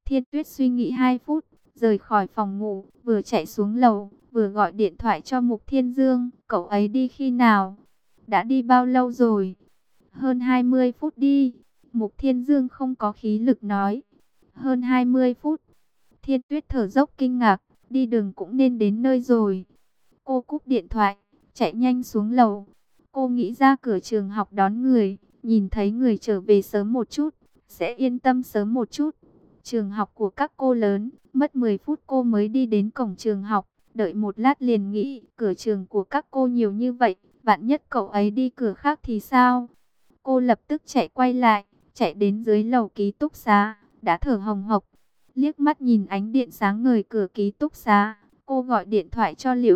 Thiên Tuyết suy nghĩ 2 phút, rời khỏi phòng ngủ, vừa chạy xuống lầu, vừa gọi điện thoại cho Mục Thiên Dương. Cậu ấy đi khi nào? Đã đi bao lâu rồi? Hơn 20 phút đi. Mục Thiên Dương không có khí lực nói. Hơn 20 phút. Thiên Tuyết thở dốc kinh ngạc, đi đường cũng nên đến nơi rồi. Cô cúp điện thoại, chạy nhanh xuống lầu. Cô nghĩ ra cửa trường học đón người, nhìn thấy người trở về sớm một chút, sẽ yên tâm sớm một chút. Trường học của các cô lớn, mất 10 phút cô mới đi đến cổng trường học, đợi một lát liền nghĩ, cửa trường của các cô nhiều như vậy, vạn nhất cậu ấy đi cửa khác thì sao? Cô lập tức chạy quay lại, chạy đến dưới lầu ký túc xá, đã thở hồng hộc. Liếc mắt nhìn ánh điện sáng ngời cửa ký túc xá, cô gọi điện thoại cho Liễu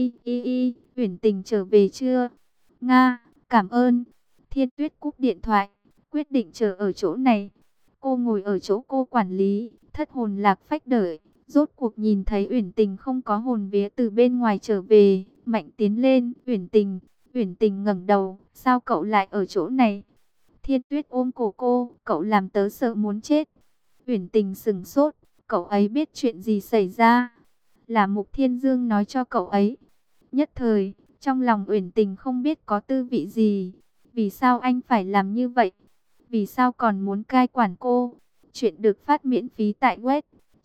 Y, Uyển Tình trở về chưa? Nga, cảm ơn. Thiên Tuyết cúp điện thoại, quyết định chờ ở chỗ này. Cô ngồi ở chỗ cô quản lý, thất hồn lạc phách đợi. Rốt cuộc nhìn thấy Uyển Tình không có hồn vía từ bên ngoài trở về, mạnh tiến lên. Uyển Tình ngẩng đầu, sao cậu lại ở chỗ này? Thiên Tuyết ôm cổ cô, cậu làm tớ sợ muốn chết. Uyển Tình sững sốt, cậu ấy biết chuyện gì xảy ra? Là Mục Thiên Dương nói cho cậu ấy. Nhất thời, trong lòng Uyển Tình không biết có tư vị gì. Vì sao anh phải làm như vậy? Vì sao còn muốn cai quản cô? Chuyện được phát miễn phí tại web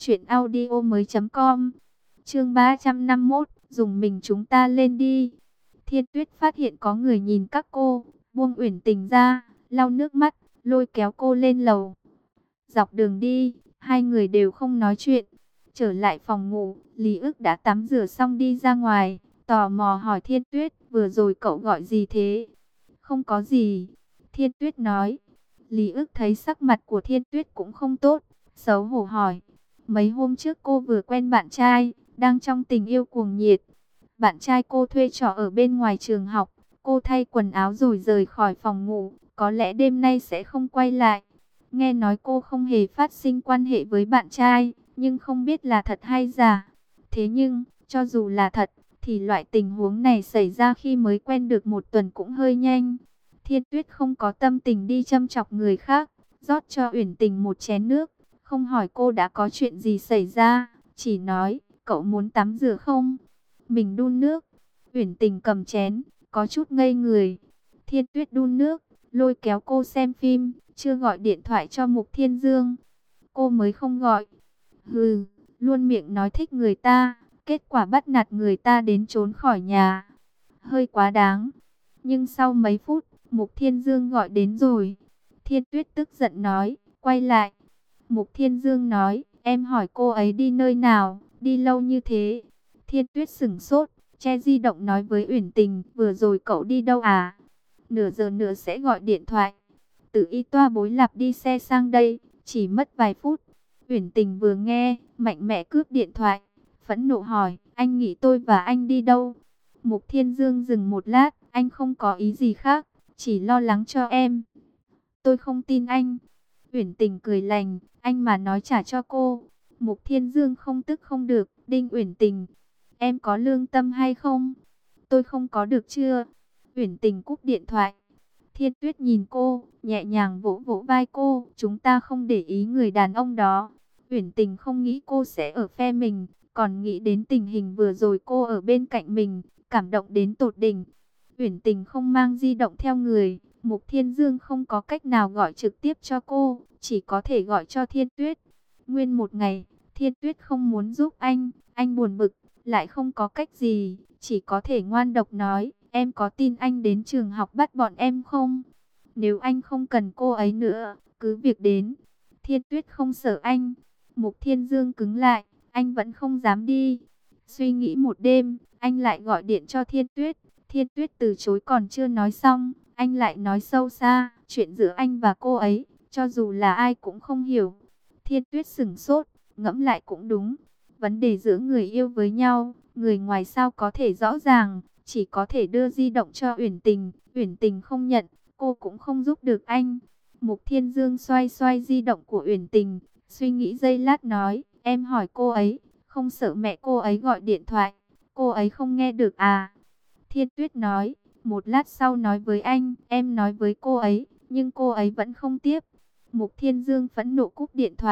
truyệnaudiomoi.com. Chương 351, dùng mình chúng ta lên đi. Thiên Tuyết phát hiện có người nhìn các cô, buông Uyển Tình ra, lau nước mắt, lôi kéo cô lên lầu. Dọc đường đi, hai người đều không nói chuyện. Trở lại phòng ngủ, Lý Ức đã tắm rửa xong đi ra ngoài, tò mò hỏi Thiên Tuyết, vừa rồi cậu gọi gì thế? Không có gì, Thiên Tuyết nói. Lý Ức thấy sắc mặt của Thiên Tuyết cũng không tốt, xấu hổ hỏi. Mấy hôm trước cô vừa quen bạn trai, đang trong tình yêu cuồng nhiệt. Bạn trai cô thuê trọ ở bên ngoài trường học, cô thay quần áo rồi rời khỏi phòng ngủ, có lẽ đêm nay sẽ không quay lại. Nghe nói cô không hề phát sinh quan hệ với bạn trai, nhưng không biết là thật hay giả. Thế nhưng, cho dù là thật, thì loại tình huống này xảy ra khi mới quen được 1 tuần cũng hơi nhanh. Thiên Tuyết không có tâm tình đi châm chọc người khác, rót cho Uyển Tình một chén nước, không hỏi cô đã có chuyện gì xảy ra, chỉ nói, cậu muốn tắm rửa không? Mình đun nước. Uyển Tình cầm chén, có chút ngây người. Thiên Tuyết đun nước, lôi kéo cô xem phim, chưa gọi điện thoại cho Mục Thiên Dương. Cô mới không gọi. Hừ, luôn miệng nói thích người ta, kết quả bắt nạt người ta đến trốn khỏi nhà. Hơi quá đáng. Nhưng sau mấy phút, Mục Thiên Dương gọi đến rồi. Thiên Tuyết tức giận nói, quay lại. Mục Thiên Dương nói, em hỏi cô ấy đi nơi nào, đi lâu như thế. Thiên Tuyết sững sốt, che di động nói với Uyển Tình, vừa rồi cậu đi đâu à? Nửa giờ nữa sẽ gọi điện thoại. Từ Y Toa Bối Lạp đi xe sang đây, chỉ mất vài phút. Uyển Tình vừa nghe, mạnh mẽ cướp điện thoại, phẫn nộ hỏi, anh nghĩ tôi và anh đi đâu? Mục Thiên Dương dừng một lát, anh không có ý gì khác, chỉ lo lắng cho em. Tôi không tin anh. Uyển Tình cười lành, anh mà nói trả cho cô. Mục Thiên Dương không tức không được, đinh Uyển Tình. Em có lương tâm hay không? Tôi không có được chưa? Uyển Tình cúp điện thoại. Thiên Tuyết nhìn cô, nhẹ nhàng vỗ vỗ vai cô. Chúng ta không để ý người đàn ông đó. Uyển Tình không nghĩ cô sẽ ở phe mình, còn nghĩ đến tình hình vừa rồi cô ở bên cạnh mình, cảm động đến tột đỉnh. Uyển Tình không mang di động theo người, Mục Thiên Dương không có cách nào gọi trực tiếp cho cô, chỉ có thể gọi cho Thiên Tuyết. Nguyên một ngày, Thiên Tuyết không muốn giúp anh buồn bực, lại không có cách gì, chỉ có thể ngoan độc nói, em có tin anh đến trường học bắt bọn em không? Nếu anh không cần cô ấy nữa, cứ việc đến. Thiên Tuyết không sợ anh. Mục Thiên Dương cứng lại, anh vẫn không dám đi. Suy nghĩ một đêm, anh lại gọi điện cho Thiên Tuyết. Thiên Tuyết từ chối còn chưa nói xong, anh lại nói sâu xa, chuyện giữa anh và cô ấy, cho dù là ai cũng không hiểu. Thiên Tuyết sững sốt, ngẫm lại cũng đúng. Vấn đề giữa người yêu với nhau, người ngoài sao có thể rõ ràng, chỉ có thể đưa di động cho Uyển Tình. Uyển Tình không nhận, cô cũng không giúp được anh. Mục Thiên Dương xoay xoay di động của Uyển Tình, suy nghĩ giây lát nói, em hỏi cô ấy, không sợ mẹ cô ấy gọi điện thoại, cô ấy không nghe được à? Thiên Tuyết nói, một lát sau nói với anh, em nói với cô ấy, nhưng cô ấy vẫn không tiếp. Mục Thiên Dương phẫn nộ cúp điện thoại,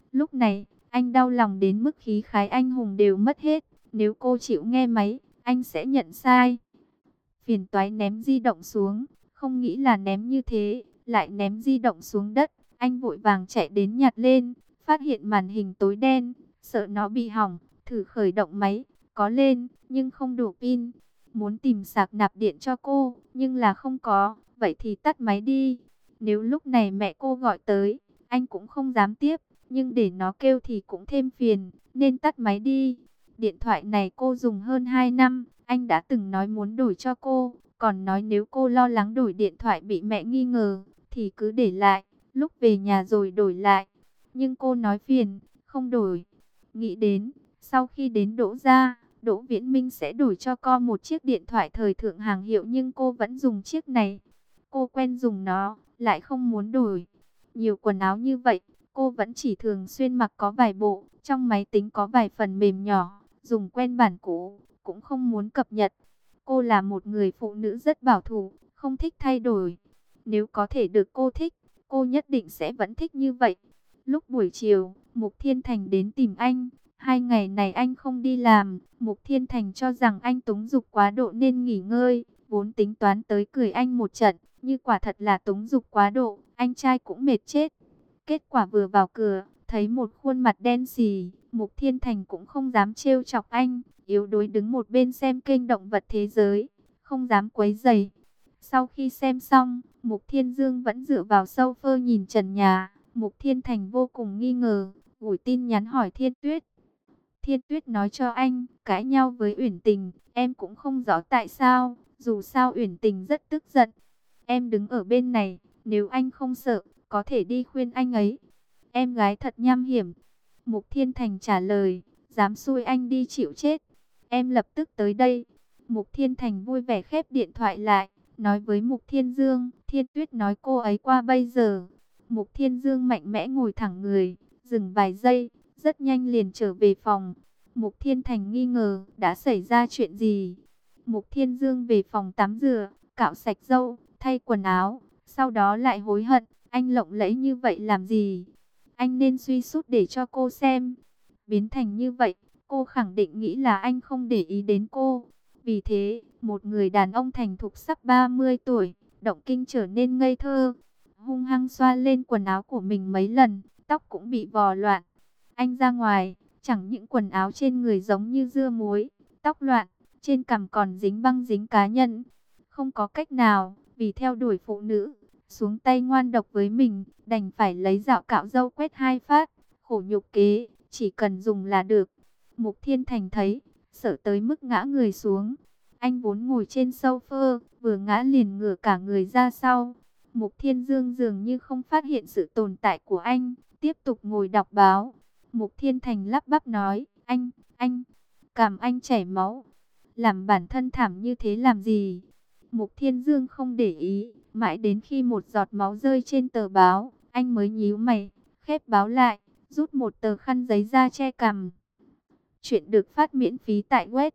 Lúc này, anh đau lòng đến mức khí khái anh hùng đều mất hết. Nếu cô chịu nghe máy, anh sẽ nhận sai. Phiền toái ném di động xuống, không nghĩ là ném như thế, lại ném di động xuống đất. Anh vội vàng chạy đến nhặt lên, phát hiện màn hình tối đen, sợ nó bị hỏng, thử khởi động máy, có lên, nhưng không đủ pin. Muốn tìm sạc nạp điện cho cô, nhưng là không có, vậy thì tắt máy đi. Nếu lúc này mẹ cô gọi tới, anh cũng không dám tiếp, nhưng để nó kêu thì cũng thêm phiền, nên tắt máy đi. Điện thoại này cô dùng hơn 2 năm, anh đã từng nói muốn đổi cho cô, còn nói nếu cô lo lắng đổi điện thoại bị mẹ nghi ngờ, thì cứ để lại, lúc về nhà rồi đổi lại. Nhưng cô nói phiền, không đổi. Nghĩ đến, sau khi đến Đỗ gia, Đỗ Viễn Minh sẽ đổi cho con một chiếc điện thoại thời thượng hàng hiệu, nhưng cô vẫn dùng chiếc này. Cô quen dùng nó, lại không muốn đổi. Nhiều quần áo như vậy, cô vẫn chỉ thường xuyên mặc có vài bộ, trong máy tính có vài phần mềm nhỏ, dùng quen bản cũ, cũng không muốn cập nhật. Cô là một người phụ nữ rất bảo thủ, không thích thay đổi. Nếu có thể được cô thích, cô nhất định sẽ vẫn thích như vậy. Lúc buổi chiều, Mục Thiên Thành đến tìm anh. 2 ngày này anh không đi làm. Mục Thiên Thành cho rằng anh túng dục quá độ nên nghỉ ngơi. Vốn tính toán tới cười anh một trận, như quả thật là túng dục quá độ, anh trai cũng mệt chết. Kết quả vừa vào cửa, thấy một khuôn mặt đen xì, Mục Thiên Thành cũng không dám trêu chọc anh, yếu đuối đứng một bên xem kênh động vật thế giới, không dám quấy rầy. Sau khi xem xong, Mục Thiên Dương vẫn dựa vào sofa nhìn trần nhà. Mục Thiên Thành vô cùng nghi ngờ, gửi tin nhắn hỏi Thiên Tuyết. Thiên Tuyết nói cho anh, cãi nhau với Uyển Tình, em cũng không rõ tại sao, dù sao Uyển Tình rất tức giận. Em đứng ở bên này, nếu anh không sợ, có thể đi khuyên anh ấy. Em gái thật nham hiểm. Mục Thiên Thành trả lời, dám xui anh đi chịu chết. Em lập tức tới đây. Mục Thiên Thành vui vẻ khép điện thoại lại, nói với Mục Thiên Dương, Thiên Tuyết nói cô ấy qua bây giờ. Mục Thiên Dương mạnh mẽ ngồi thẳng người, dừng vài giây, rất nhanh liền trở về phòng. Mục Thiên Thành nghi ngờ, đã xảy ra chuyện gì? Mục Thiên Dương về phòng tắm rửa, cạo sạch râu, thay quần áo, sau đó lại hối hận, anh lộng lẫy như vậy làm gì? Anh nên suy sút để cho cô xem. Biến thành như vậy, cô khẳng định nghĩ là anh không để ý đến cô. Vì thế, một người đàn ông thành thục sắp 30 tuổi, động kinh trở nên ngây thơ. Hung hăng xoa lên quần áo của mình mấy lần, tóc cũng bị vò loạn. Anh ra ngoài, chẳng những quần áo trên người giống như dưa muối, tóc loạn, trên cằm còn dính băng dính cá nhân. Không có cách nào, vì theo đuổi phụ nữ, xuống tay ngoan độc với mình, đành phải lấy dạo cạo râu quét 2 phát, khổ nhục kế, chỉ cần dùng là được. Mục Thiên Thành thấy, sợ tới mức ngã người xuống. Anh vốn ngồi trên sofa, vừa ngã liền ngửa cả người ra sau. Mục Thiên Dương dường như không phát hiện sự tồn tại của anh, tiếp tục ngồi đọc báo. Mục Thiên Thành lắp bắp nói, anh, cảm anh chảy máu. Làm bản thân thảm như thế làm gì? Mục Thiên Dương không để ý, mãi đến khi một giọt máu rơi trên tờ báo, anh mới nhíu mày, khép báo lại, rút một tờ khăn giấy ra che cằm. Chuyện được phát miễn phí tại web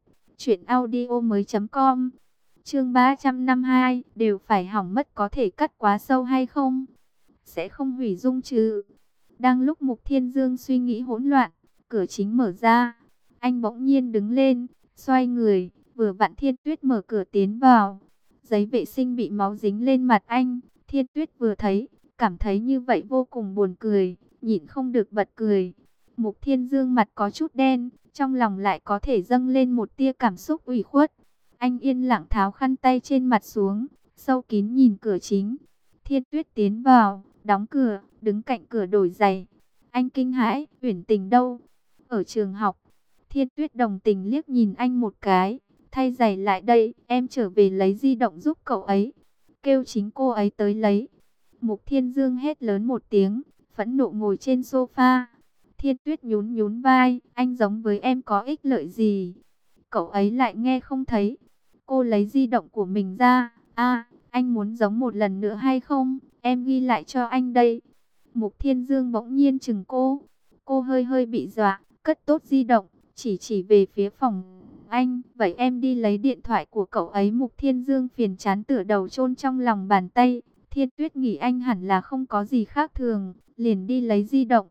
truyệnaudiomoi.com. Chương 352, đều phải hỏng mất có thể cắt quá sâu hay không? Sẽ không hủy dung chứ? Đang lúc Mục Thiên Dương suy nghĩ hỗn loạn, cửa chính mở ra. Anh bỗng nhiên đứng lên, xoay người, vừa vặn Thiên Tuyết mở cửa tiến vào. Giấy vệ sinh bị máu dính lên mặt anh. Thiên Tuyết vừa thấy, cảm thấy như vậy vô cùng buồn cười, nhịn không được bật cười. Mục Thiên Dương mặt có chút đen, trong lòng lại có thể dâng lên một tia cảm xúc ủy khuất. Anh yên lặng tháo khăn tay trên mặt xuống, sâu kín nhìn cửa chính. Thiên Tuyết tiến vào, đóng cửa, đứng cạnh cửa đổi giày. Anh kinh hãi, Uyển Tình đâu? Ở trường học. Thiên Tuyết đồng tình liếc nhìn anh một cái. Thay giày lại đây, em trở về lấy di động giúp cậu ấy. Kêu chính cô ấy tới lấy. Mục Thiên Dương hét lớn một tiếng, phẫn nộ ngồi trên sofa. Thiên Tuyết nhún nhún vai, anh giống với em có ích lợi gì? Cậu ấy lại nghe không thấy. Cô lấy di động của mình ra. Anh muốn giống một lần nữa hay không? Em ghi lại cho anh đây. Mục Thiên Dương bỗng nhiên chừng cô. Cô hơi hơi bị dọa, cất tốt di động, chỉ về phía phòng anh. Vậy em đi lấy điện thoại của cậu ấy. Mục Thiên Dương phiền chán tựa đầu chôn trong lòng bàn tay. Thiên Tuyết nghĩ anh hẳn là không có gì khác thường, liền đi lấy di động.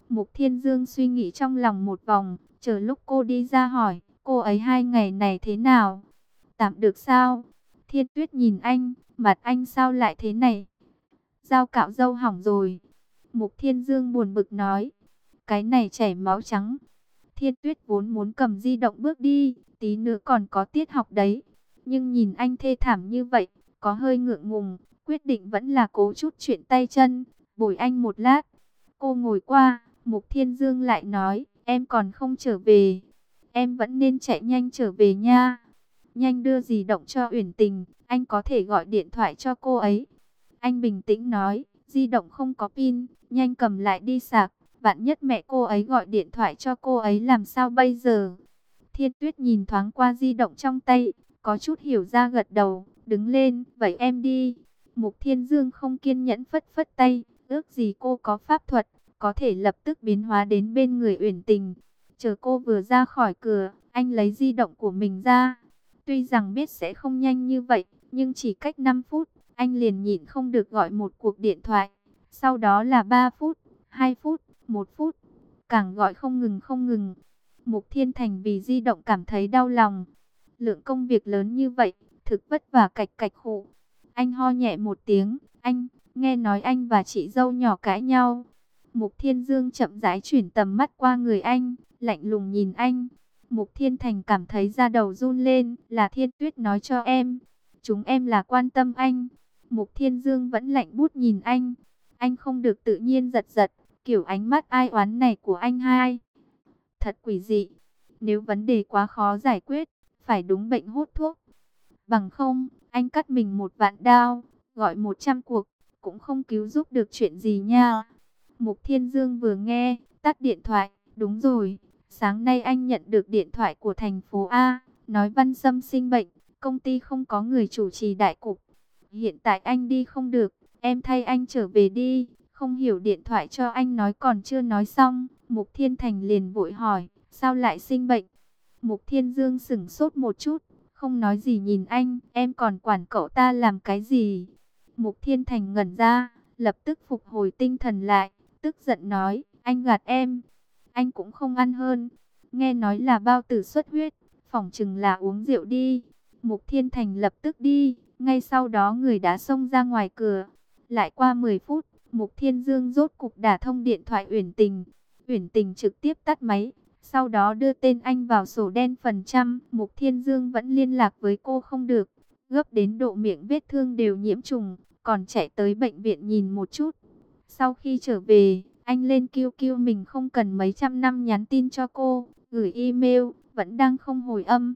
Mục Thiên Dương suy nghĩ trong lòng một vòng, chờ lúc cô đi ra hỏi, cô ấy 2 ngày này thế nào? Tạm được sao? Thiên Tuyết nhìn anh, mặt anh sao lại thế này? Dao cạo râu hỏng rồi. Mục Thiên Dương buồn bực nói, cái này chảy máu trắng. Thiên Tuyết vốn muốn cầm di động bước đi, tí nữa còn có tiết học đấy. Nhưng nhìn anh thê thảm như vậy, có hơi ngượng ngùng, quyết định vẫn là cố chút chuyện tay chân, bồi anh một lát. Cô ngồi qua, Mục Thiên Dương lại nói, em còn không trở về. Em vẫn nên chạy nhanh trở về nha. Nhanh đưa di động cho Uyển Tình, anh có thể gọi điện thoại cho cô ấy. Anh bình tĩnh nói, di động không có pin, nhanh cầm lại đi sạc. Vạn nhất mẹ cô ấy gọi điện thoại cho cô ấy làm sao bây giờ? Thiên Tuyết nhìn thoáng qua di động trong tay, có chút hiểu ra gật đầu, đứng lên, vậy em đi. Mục Thiên Dương không kiên nhẫn phất phất tay, ước gì cô có pháp thuật, có thể lập tức biến hóa đến bên người Uyển Tình. Chờ cô vừa ra khỏi cửa, anh lấy di động của mình ra. Tuy rằng biết sẽ không nhanh như vậy, nhưng chỉ cách 5 phút, anh liền nhịn không được gọi một cuộc điện thoại. Sau đó là 3 phút, 2 phút, 1 phút, càng gọi không ngừng không ngừng. Mục Thiên Thành vì di động cảm thấy đau lòng. Lượng công việc lớn như vậy, thực vất vả cạch cạch khụ. Anh ho nhẹ một tiếng, anh, nghe nói anh và chị dâu nhỏ cãi nhau. Mục Thiên Dương chậm rãi chuyển tầm mắt qua người anh, lạnh lùng nhìn anh. Mục Thiên Thành cảm thấy da đầu run lên, là Thiên Tuyết nói cho em. Chúng em là quan tâm anh. Mục Thiên Dương vẫn lạnh bút nhìn anh. Anh không được tự nhiên giật giật, kiểu ánh mắt ai oán này của anh hai. Thật quỷ dị. Nếu vấn đề quá khó giải quyết, phải đúng bệnh hút thuốc. Bằng không, anh cắt mình 1.000.000 đao, gọi 100 cuộc, cũng không cứu giúp được chuyện gì nha. Mục Thiên Dương vừa nghe, tắt điện thoại. Đúng rồi, sáng nay anh nhận được điện thoại của thành phố A, nói Văn Sâm sinh bệnh, công ty không có người chủ trì đại cục. Hiện tại anh đi không được, em thay anh trở về đi. Không hiểu điện thoại cho anh nói còn chưa nói xong, Mục Thiên Thành liền vội hỏi, sao lại sinh bệnh? Mục Thiên Dương sững sốt một chút, không nói gì nhìn anh, em còn quản cậu ta làm cái gì? Mục Thiên Thành ngẩn ra, lập tức phục hồi tinh thần lại, tức giận nói, anh gạt em. Anh cũng không ăn hơn, nghe nói là bao tử xuất huyết, phỏng chừng là uống rượu đi. Mục Thiên Thành lập tức đi, ngay sau đó người đã xông ra ngoài cửa. Lại qua 10 phút, Mục Thiên Dương rốt cục đả thông điện thoại Uyển Tình. Uyển Tình trực tiếp tắt máy, sau đó đưa tên anh vào sổ đen phần trăm. Mục Thiên Dương vẫn liên lạc với cô không được, gấp đến độ miệng vết thương đều nhiễm trùng, còn chạy tới bệnh viện nhìn một chút. Sau khi trở về, anh lên QQ mình không cần mấy trăm năm nhắn tin cho cô, gửi email, vẫn đang không hồi âm.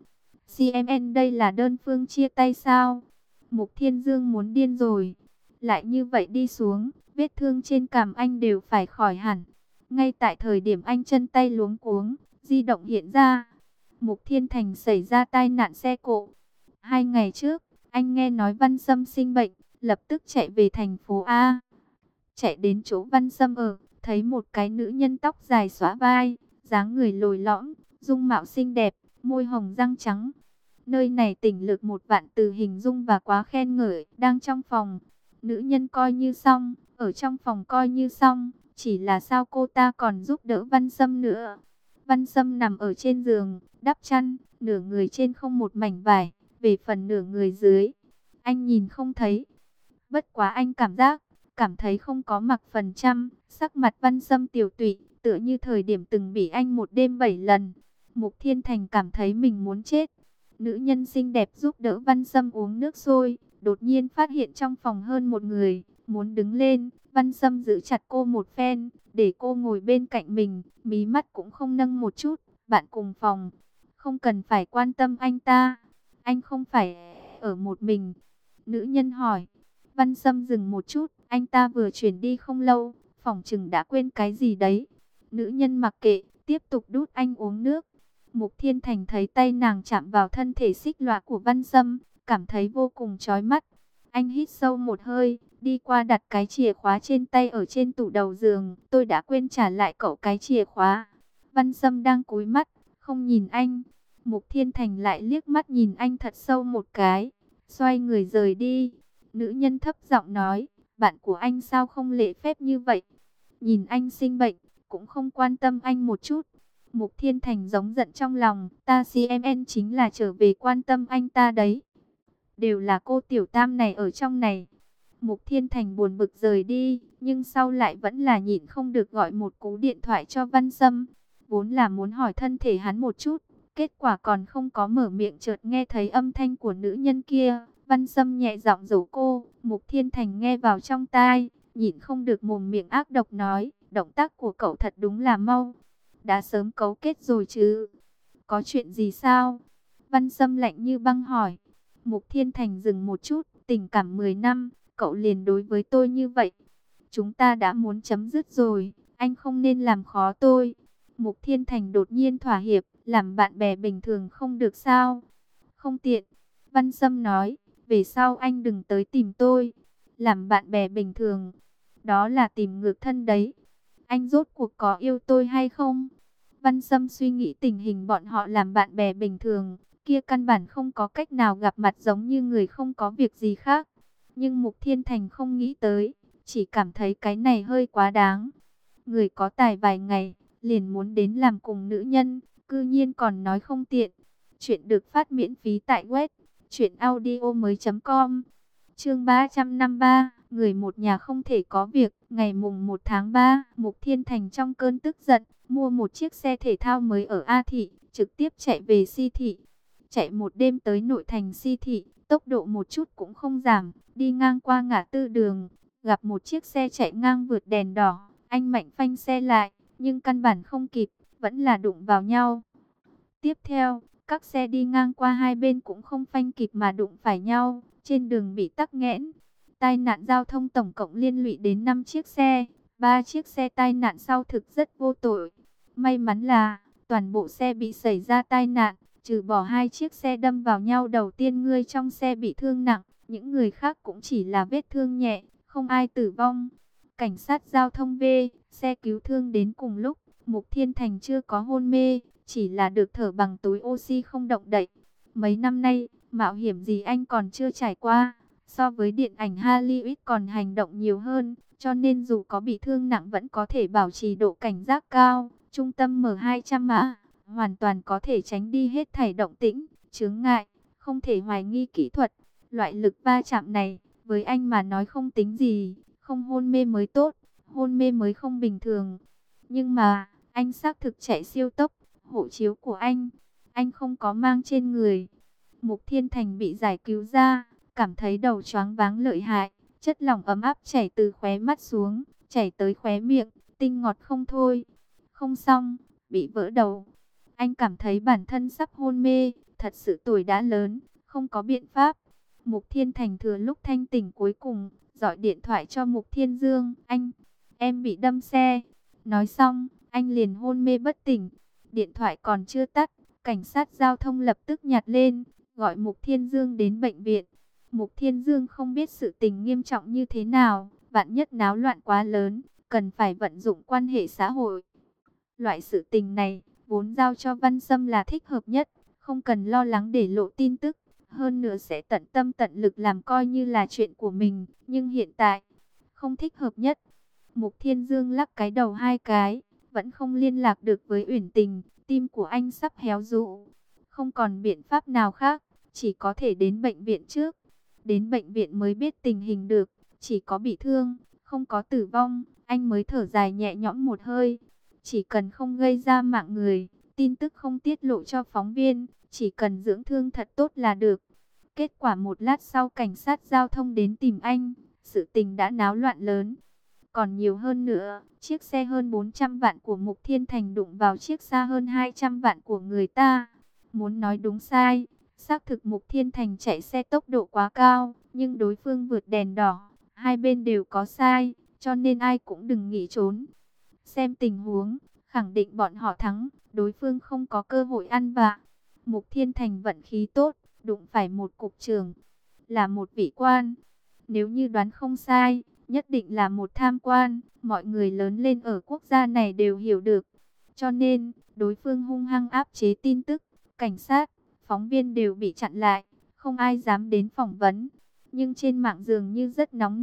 CMN đây là đơn phương chia tay sao? Mục Thiên Dương muốn điên rồi. Lại như vậy đi xuống, vết thương trên cằm anh đều phải khỏi hẳn. Ngay tại thời điểm anh chân tay luống cuống, di động hiện ra. Mục Thiên Thành xảy ra tai nạn xe cộ. 2 ngày trước, anh nghe nói Văn Sâm sinh bệnh, lập tức chạy về thành phố A. Chạy đến chỗ Văn Sâm ở, thấy một cái nữ nhân tóc dài xõa vai, dáng người lồi lõm, dung mạo xinh đẹp, môi hồng răng trắng. Nơi này tỉnh lực 1.000.000 từ hình dung và quá khen ngợi, đang trong phòng. Nữ nhân coi như xong, ở trong phòng coi như xong, chỉ là sao cô ta còn giúp đỡ Văn Sâm nữa. Văn Sâm nằm ở trên giường, đắp chăn, nửa người trên không một mảnh vải, về phần nửa người dưới, anh nhìn không thấy. Bất quá anh cảm thấy không có mặc phần trăm, sắc mặt Văn Sâm tiều tụy, tựa như thời điểm từng bị anh một đêm 7 lần. Mục Thiên Thành cảm thấy mình muốn chết. Nữ nhân xinh đẹp giúp đỡ Văn Sâm uống nước sôi, đột nhiên phát hiện trong phòng hơn một người, muốn đứng lên. Văn Sâm giữ chặt cô một phen, để cô ngồi bên cạnh mình, mí mắt cũng không nâng một chút. Bạn cùng phòng, không cần phải quan tâm anh ta, anh không phải ở một mình. Nữ nhân hỏi. Văn Sâm dừng một chút, anh ta vừa chuyển đi không lâu, phỏng chừng đã quên cái gì đấy. Nữ nhân mặc kệ, tiếp tục đút anh uống nước. Mục Thiên Thành thấy tay nàng chạm vào thân thể xích lõa của Văn Sâm, cảm thấy vô cùng chói mắt. Anh hít sâu một hơi, đi qua đặt cái chìa khóa trên tay ở trên tủ đầu giường. Tôi đã quên trả lại cậu cái chìa khóa. Văn Sâm đang cúi mắt, không nhìn anh. Mục Thiên Thành lại liếc mắt nhìn anh thật sâu một cái, xoay người rời đi. Nữ nhân thấp giọng nói, bạn của anh sao không lễ phép như vậy? Nhìn anh sinh bệnh, cũng không quan tâm anh một chút. Mục Thiên Thành giống giận trong lòng, ta CMN chính là trở về quan tâm anh ta đấy. Đều là cô tiểu tam này ở trong này. Mục Thiên Thành buồn bực rời đi, nhưng sau lại vẫn là nhịn không được gọi một cú điện thoại cho Văn Sâm. Vốn là muốn hỏi thân thể hắn một chút, kết quả còn không có mở miệng chợt nghe thấy âm thanh của nữ nhân kia. Văn Sâm nhẹ giọng dỗ cô, Mục Thiên Thành nghe vào trong tai, nhịn không được mồm miệng ác độc nói, động tác của cậu thật đúng là mau. Đã sớm cấu kết rồi chứ? Có chuyện gì sao? Văn Sâm lạnh như băng hỏi. Mục Thiên Thành dừng một chút, tình cảm 10 năm, cậu liền đối với tôi như vậy. Chúng ta đã muốn chấm dứt rồi, anh không nên làm khó tôi. Mục Thiên Thành đột nhiên thỏa hiệp, làm bạn bè bình thường không được sao? Không tiện. Văn Sâm nói, về sau anh đừng tới tìm tôi. Làm bạn bè bình thường, đó là tìm ngược thân đấy. Anh rốt cuộc có yêu tôi hay không? Văn Sâm suy nghĩ tình hình bọn họ làm bạn bè bình thường, kia căn bản không có cách nào gặp mặt giống như người không có việc gì khác. Nhưng Mục Thiên Thành không nghĩ tới, chỉ cảm thấy cái này hơi quá đáng. Người có tài vài ngày, liền muốn đến làm cùng nữ nhân, cư nhiên còn nói không tiện. Chuyện được phát miễn phí tại web truyệnaudiomoi.com. Chương 353, người một nhà không thể có việc. Ngày mùng 1 tháng 3, Mục Thiên Thành trong cơn tức giận, mua một chiếc xe thể thao mới ở A Thị, trực tiếp chạy về Si Thị. Chạy một đêm tới nội thành Si Thị, tốc độ một chút cũng không giảm, đi ngang qua ngã tư đường, gặp một chiếc xe chạy ngang vượt đèn đỏ, anh mạnh phanh xe lại, nhưng căn bản không kịp, vẫn là đụng vào nhau. Tiếp theo, các xe đi ngang qua hai bên cũng không phanh kịp mà đụng phải nhau, trên đường bị tắc nghẽn. Tai nạn giao thông tổng cộng liên lụy đến 5 chiếc xe, 3 chiếc xe tai nạn sau thực rất vô tội. May mắn là, toàn bộ xe bị xảy ra tai nạn, trừ bỏ 2 chiếc xe đâm vào nhau đầu tiên người trong xe bị thương nặng, những người khác cũng chỉ là vết thương nhẹ, không ai tử vong. Cảnh sát giao thông V, xe cứu thương đến cùng lúc, Mục Thiên Thành chưa có hôn mê, chỉ là được thở bằng túi oxy không động đậy. Mấy năm nay, mạo hiểm gì anh còn chưa trải qua, so với điện ảnh Hollywood còn hành động nhiều hơn, cho nên dù có bị thương nặng vẫn có thể bảo trì độ cảnh giác cao. Trung tâm M200 mã, hoàn toàn có thể tránh đi hết thảy động tĩnh, chướng ngại, không thể hoài nghi kỹ thuật. Loại lực va chạm này, với anh mà nói không tính gì, không hôn mê mới tốt, hôn mê mới không bình thường. Nhưng mà, anh xác thực chạy siêu tốc, hộ chiếu của anh không có mang trên người. Mục Thiên Thành bị giải cứu ra, cảm thấy đầu choáng váng lợi hại, chất lỏng ấm áp chảy từ khóe mắt xuống, chảy tới khóe miệng, tinh ngọt không thôi. Không xong, bị vỡ đầu. Anh cảm thấy bản thân sắp hôn mê, thật sự tuổi đã lớn, không có biện pháp. Mục Thiên Thành thừa lúc thanh tỉnh cuối cùng, gọi điện thoại cho Mục Thiên Dương. Em bị đâm xe. Nói xong, anh liền hôn mê bất tỉnh. Điện thoại còn chưa tắt, cảnh sát giao thông lập tức nhặt lên, gọi Mục Thiên Dương đến bệnh viện. Mục Thiên Dương không biết sự tình nghiêm trọng như thế nào, vạn nhất náo loạn quá lớn, cần phải vận dụng quan hệ xã hội. Loại sự tình này, vốn giao cho Văn Sâm là thích hợp nhất, không cần lo lắng để lộ tin tức. Hơn nữa sẽ tận tâm tận lực làm coi như là chuyện của mình, nhưng hiện tại, không thích hợp nhất. Mục Thiên Dương lắc cái đầu hai cái, vẫn không liên lạc được với Uyển Tình, tim của anh sắp héo rũ. Không còn biện pháp nào khác, chỉ có thể đến bệnh viện trước. Đến bệnh viện mới biết tình hình được, chỉ có bị thương, không có tử vong, anh mới thở dài nhẹ nhõm một hơi. Chỉ cần không gây ra mạng người, tin tức không tiết lộ cho phóng viên, chỉ cần dưỡng thương thật tốt là được. Kết quả một lát sau cảnh sát giao thông đến tìm anh, sự tình đã náo loạn lớn. Còn nhiều hơn nữa, chiếc xe hơn 400 vạn của Mục Thiên Thành đụng vào chiếc xa hơn 200 vạn của người ta. Muốn nói đúng sai, xác thực Mục Thiên Thành chạy xe tốc độ quá cao, nhưng đối phương vượt đèn đỏ, hai bên đều có sai, cho nên ai cũng đừng nghĩ trốn. Xem tình huống, khẳng định bọn họ thắng, đối phương không có cơ hội ăn vạ. Mục Thiên Thành vận khí tốt, đụng phải một cục trưởng, là một vị quan. Nếu như đoán không sai, nhất định là một tham quan, mọi người lớn lên ở quốc gia này đều hiểu được. Cho nên, đối phương hung hăng áp chế tin tức, cảnh sát, phóng viên đều bị chặn lại, không ai dám đến phỏng vấn. Nhưng trên mạng dường như rất nóng nảy,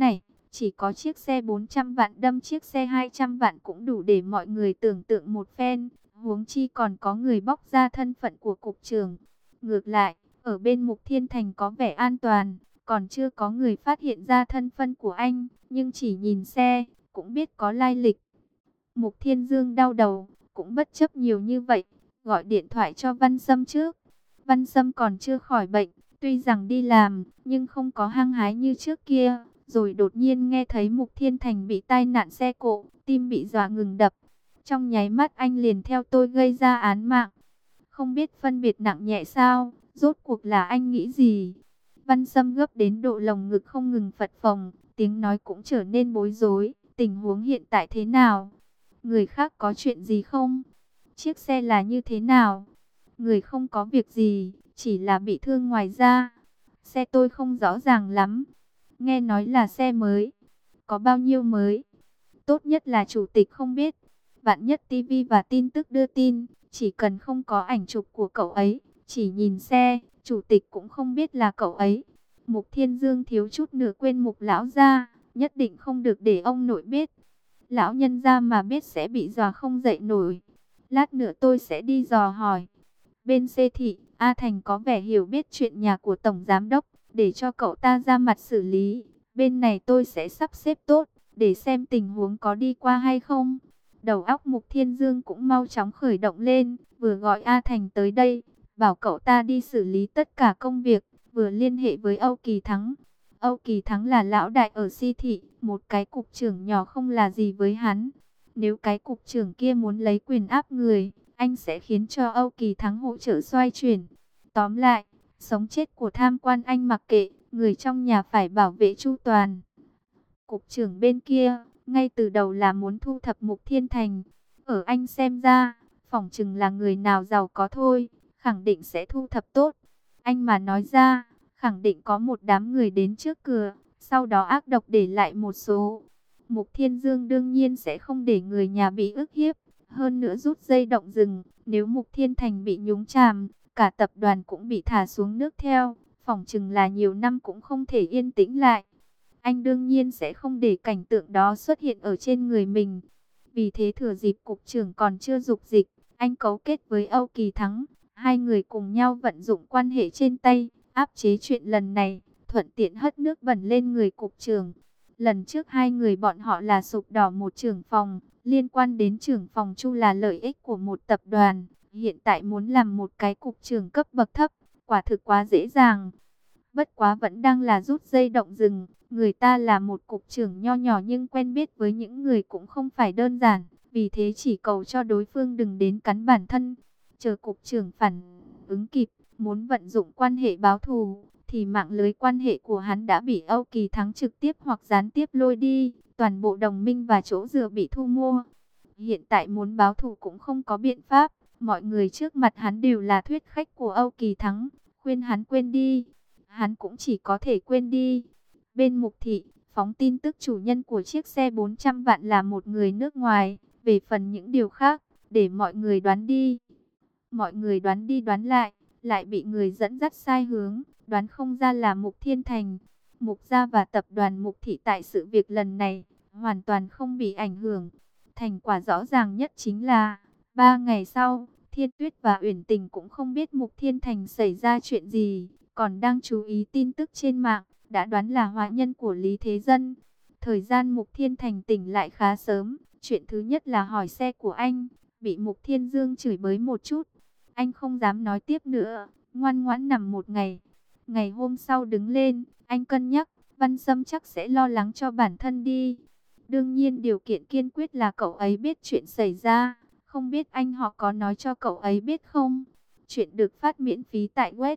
Chỉ có chiếc xe 400 vạn đâm chiếc xe 200 vạn cũng đủ để mọi người tưởng tượng một phen. Huống chi còn có người bóc ra thân phận của cục trưởng. Ngược lại, ở bên Mục Thiên Thành có vẻ an toàn, còn chưa có người phát hiện ra thân phận của anh, nhưng chỉ nhìn xe, cũng biết có lai lịch. Mục Thiên Dương đau đầu, cũng bất chấp nhiều như vậy, gọi điện thoại cho Văn Sâm trước. Văn Sâm còn chưa khỏi bệnh, tuy rằng đi làm, nhưng không có hăng hái như trước kia. Rồi đột nhiên nghe thấy Mục Thiên Thành bị tai nạn xe cộ, tim bị dọa ngừng đập. Trong nháy mắt anh liền theo tôi gây ra án mạng. Không biết phân biệt nặng nhẹ sao, rốt cuộc là anh nghĩ gì? Văn Sâm gấp đến độ lồng ngực không ngừng phập phồng, tiếng nói cũng trở nên bối rối. Tình huống hiện tại thế nào? Người khác có chuyện gì không? Chiếc xe là như thế nào? Người không có việc gì, chỉ là bị thương ngoài da. Xe tôi không rõ ràng lắm. Nghe nói là xe mới. Có bao nhiêu mới? Tốt nhất là chủ tịch không biết. Vạn nhất TV và tin tức đưa tin, chỉ cần không có ảnh chụp của cậu ấy, chỉ nhìn xe, chủ tịch cũng không biết là cậu ấy. Mục Thiên Dương thiếu chút nữa quên Mục lão gia, nhất định không được để ông nội biết. Lão nhân gia mà biết sẽ bị dọa không dậy nổi. Lát nữa tôi sẽ đi dò hỏi. Bên C thị, A Thành có vẻ hiểu biết chuyện nhà của Tổng Giám Đốc, để cho cậu ta ra mặt xử lý. Bên này tôi sẽ sắp xếp tốt, để xem tình huống có đi qua hay không. Đầu óc Mục Thiên Dương cũng mau chóng khởi động lên, vừa gọi A Thành tới đây, bảo cậu ta đi xử lý tất cả công việc, vừa liên hệ với Âu Kỳ Thắng. Âu Kỳ Thắng là lão đại ở C thị, một cái cục trưởng nhỏ không là gì với hắn. Nếu cái cục trưởng kia muốn lấy quyền áp người, anh sẽ khiến cho Âu Kỳ Thắng hỗ trợ xoay chuyển. Tóm lại, sống chết của tham quan anh mặc kệ, người trong nhà phải bảo vệ chu toàn. Cục trưởng bên kia, ngay từ đầu là muốn thu thập Mục Thiên Thành. Ở anh xem ra, phỏng chừng là người nào giàu có thôi, khẳng định sẽ thu thập tốt. Anh mà nói ra, khẳng định có một đám người đến trước cửa, sau đó ác độc để lại một số. Mục Thiên Dương đương nhiên sẽ không để người nhà bị ức hiếp, hơn nữa rút dây động rừng. Nếu Mục Thiên Thành bị nhúng chàm, cả tập đoàn cũng bị thả xuống nước theo, phỏng chừng là nhiều năm cũng không thể yên tĩnh lại. Anh đương nhiên sẽ không để cảnh tượng đó xuất hiện ở trên người mình. Vì thế thừa dịp cục trưởng còn chưa dục dịch, anh cấu kết với Âu Kỳ Thắng. Hai người cùng nhau vận dụng quan hệ trên tay, áp chế chuyện lần này, thuận tiện hất nước bẩn lên người cục trưởng. Lần trước hai người bọn họ là sụp đỏ một trưởng phòng, liên quan đến trưởng phòng Chu là lợi ích của một tập đoàn. Hiện tại muốn làm một cái cục trưởng cấp bậc thấp, quả thực quá dễ dàng. Bất quá vẫn đang là rút dây động rừng. Người ta là một cục trưởng nho nhỏ nhưng quen biết với những người cũng không phải đơn giản. Vì thế chỉ cầu cho đối phương đừng đến cắn bản thân. Chờ cục trưởng phản ứng kịp, muốn vận dụng quan hệ báo thù, thì mạng lưới quan hệ của hắn đã bị Âu Kỳ Thắng trực tiếp hoặc gián tiếp lôi đi. Toàn bộ đồng minh và chỗ dựa bị thu mua. Hiện tại muốn báo thù cũng không có biện pháp. Mọi người trước mặt hắn đều là thuyết khách của Âu Kỳ Thắng. Khuyên hắn quên đi, hắn cũng chỉ có thể quên đi. Bên Mục thị, phóng tin tức chủ nhân của chiếc xe 400 vạn là một người nước ngoài. Về phần những điều khác, để mọi người đoán đi. Mọi người đoán đi đoán lại bị người dẫn dắt sai hướng, đoán không ra là Mục Thiên Thành. Mục gia và tập đoàn Mục thị tại sự việc lần này, hoàn toàn không bị ảnh hưởng. Thành quả rõ ràng nhất chính là, 3 ngày sau, Thiên Tuyết và Uyển Tình cũng không biết Mục Thiên Thành xảy ra chuyện gì, còn đang chú ý tin tức trên mạng, đã đoán là họa nhân của Lý Thế Dân. Thời gian Mục Thiên Thành tỉnh lại khá sớm, chuyện thứ nhất là hỏi xe của anh, bị Mục Thiên Dương chửi bới một chút. Anh không dám nói tiếp nữa, ngoan ngoãn nằm một ngày. Ngày hôm sau đứng lên, anh cân nhắc, Văn Sâm chắc sẽ lo lắng cho bản thân đi. Đương nhiên điều kiện kiên quyết là cậu ấy biết chuyện xảy ra. Không biết anh họ có nói cho cậu ấy biết không? Chuyện được phát miễn phí tại web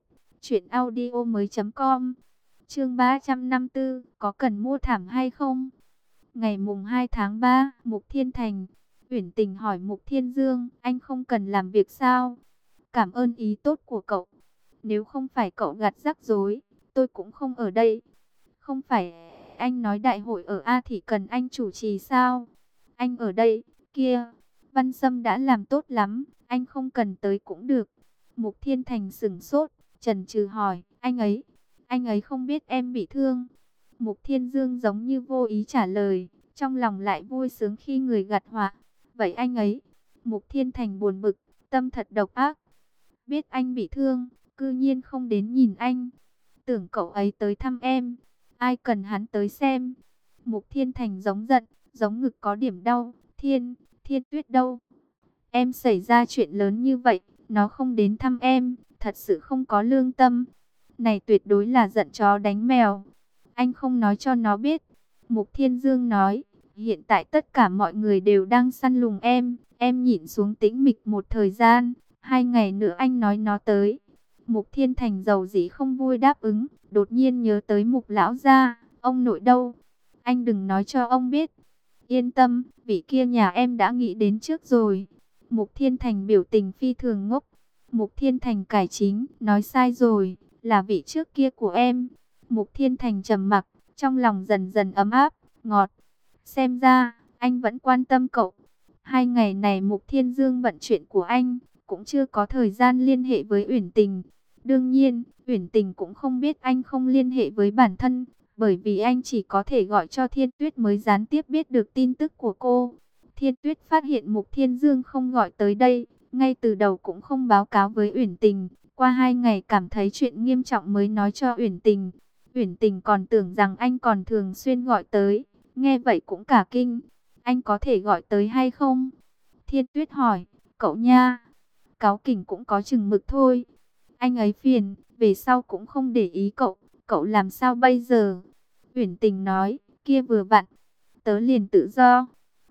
truyệnaudiomoi.com. Chương 354, có cần mua thảm hay không? Ngày mùng 2 tháng 3, Mục Thiên Thành. Uyển Tình hỏi Mục Thiên Dương, anh không cần làm việc sao? Cảm ơn ý tốt của cậu. Nếu không phải cậu gạt rắc rối, tôi cũng không ở đây. Không phải anh nói đại hội ở A Thị cần anh chủ trì sao? Anh ở đây, kia. Văn Sâm đã làm tốt lắm, anh không cần tới cũng được. Mục Thiên Thành sửng sốt, chần chừ hỏi, anh ấy không biết em bị thương. Mục Thiên Dương giống như vô ý trả lời, trong lòng lại vui sướng khi người gặt họa. Vậy anh ấy? Mục Thiên Thành buồn bực, tâm thật độc ác. Biết anh bị thương, cư nhiên không đến nhìn anh. Tưởng cậu ấy tới thăm em, ai cần hắn tới xem. Mục Thiên Thành giống giận, giống ngực có điểm đau. Thiên Tuyết đâu? Em xảy ra chuyện lớn như vậy, nó không đến thăm em, thật sự không có lương tâm. Này tuyệt đối là giận chó đánh mèo. Anh không nói cho nó biết. Mục Thiên Dương nói, hiện tại tất cả mọi người đều đang săn lùng em nhịn xuống tĩnh mịch một thời gian, 2 ngày nữa anh nói nó tới. Mục Thiên Thành giàu dĩ không vui đáp ứng, đột nhiên nhớ tới Mục lão gia, ông nội đâu? Anh đừng nói cho ông biết. Yên tâm, vị kia nhà em đã nghĩ đến trước rồi. Mục Thiên Thành biểu tình phi thường ngốc. Mục Thiên Thành cải chính, nói sai rồi, là vị trước kia của em. Mục Thiên Thành trầm mặc, trong lòng dần dần ấm áp, ngọt. Xem ra, anh vẫn quan tâm cậu. 2 ngày này Mục Thiên Dương bận chuyện của anh, cũng chưa có thời gian liên hệ với Uyển Tình. Đương nhiên, Uyển Tình cũng không biết anh không liên hệ với bản thân, bởi vì anh chỉ có thể gọi cho Thiên Tuyết mới gián tiếp biết được tin tức của cô. Thiên Tuyết phát hiện Mục Thiên Dương không gọi tới đây, ngay từ đầu cũng không báo cáo với Uyển Tình. Qua 2 ngày cảm thấy chuyện nghiêm trọng mới nói cho Uyển Tình. Uyển Tình còn tưởng rằng anh còn thường xuyên gọi tới, nghe vậy cũng cả kinh. Anh có thể gọi tới hay không? Thiên Tuyết hỏi, cậu nha. Cáu kỉnh cũng có chừng mực thôi. Anh ấy phiền, về sau cũng không để ý cậu làm sao bây giờ? Uyển Tình nói, kia vừa vặn, tớ liền tự do.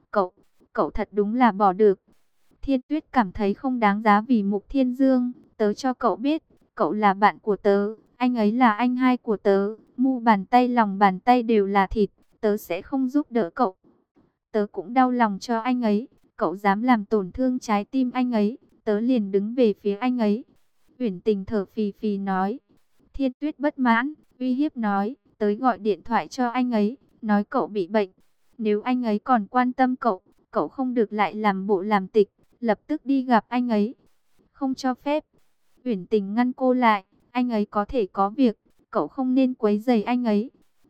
Cậu thật đúng là bỏ được. Thiên Tuyết cảm thấy không đáng giá vì Mục Thiên Dương. Tớ cho cậu biết, cậu là bạn của tớ, anh ấy là anh hai của tớ. Mu bàn tay lòng bàn tay đều là thịt, tớ sẽ không giúp đỡ cậu. Tớ cũng đau lòng cho anh ấy, cậu dám làm tổn thương trái tim anh ấy, tớ liền đứng về phía anh ấy. Uyển Tình thở phì phì nói. Thiên Tuyết bất mãn, uy hiếp nói, tới gọi điện thoại cho anh ấy, nói cậu bị bệnh. Nếu anh ấy còn quan tâm cậu không được lại làm bộ làm tịch, lập tức đi gặp anh ấy. Không cho phép. Uyển Tình ngăn cô lại, anh ấy có thể có việc, cậu không nên quấy rầy anh ấy.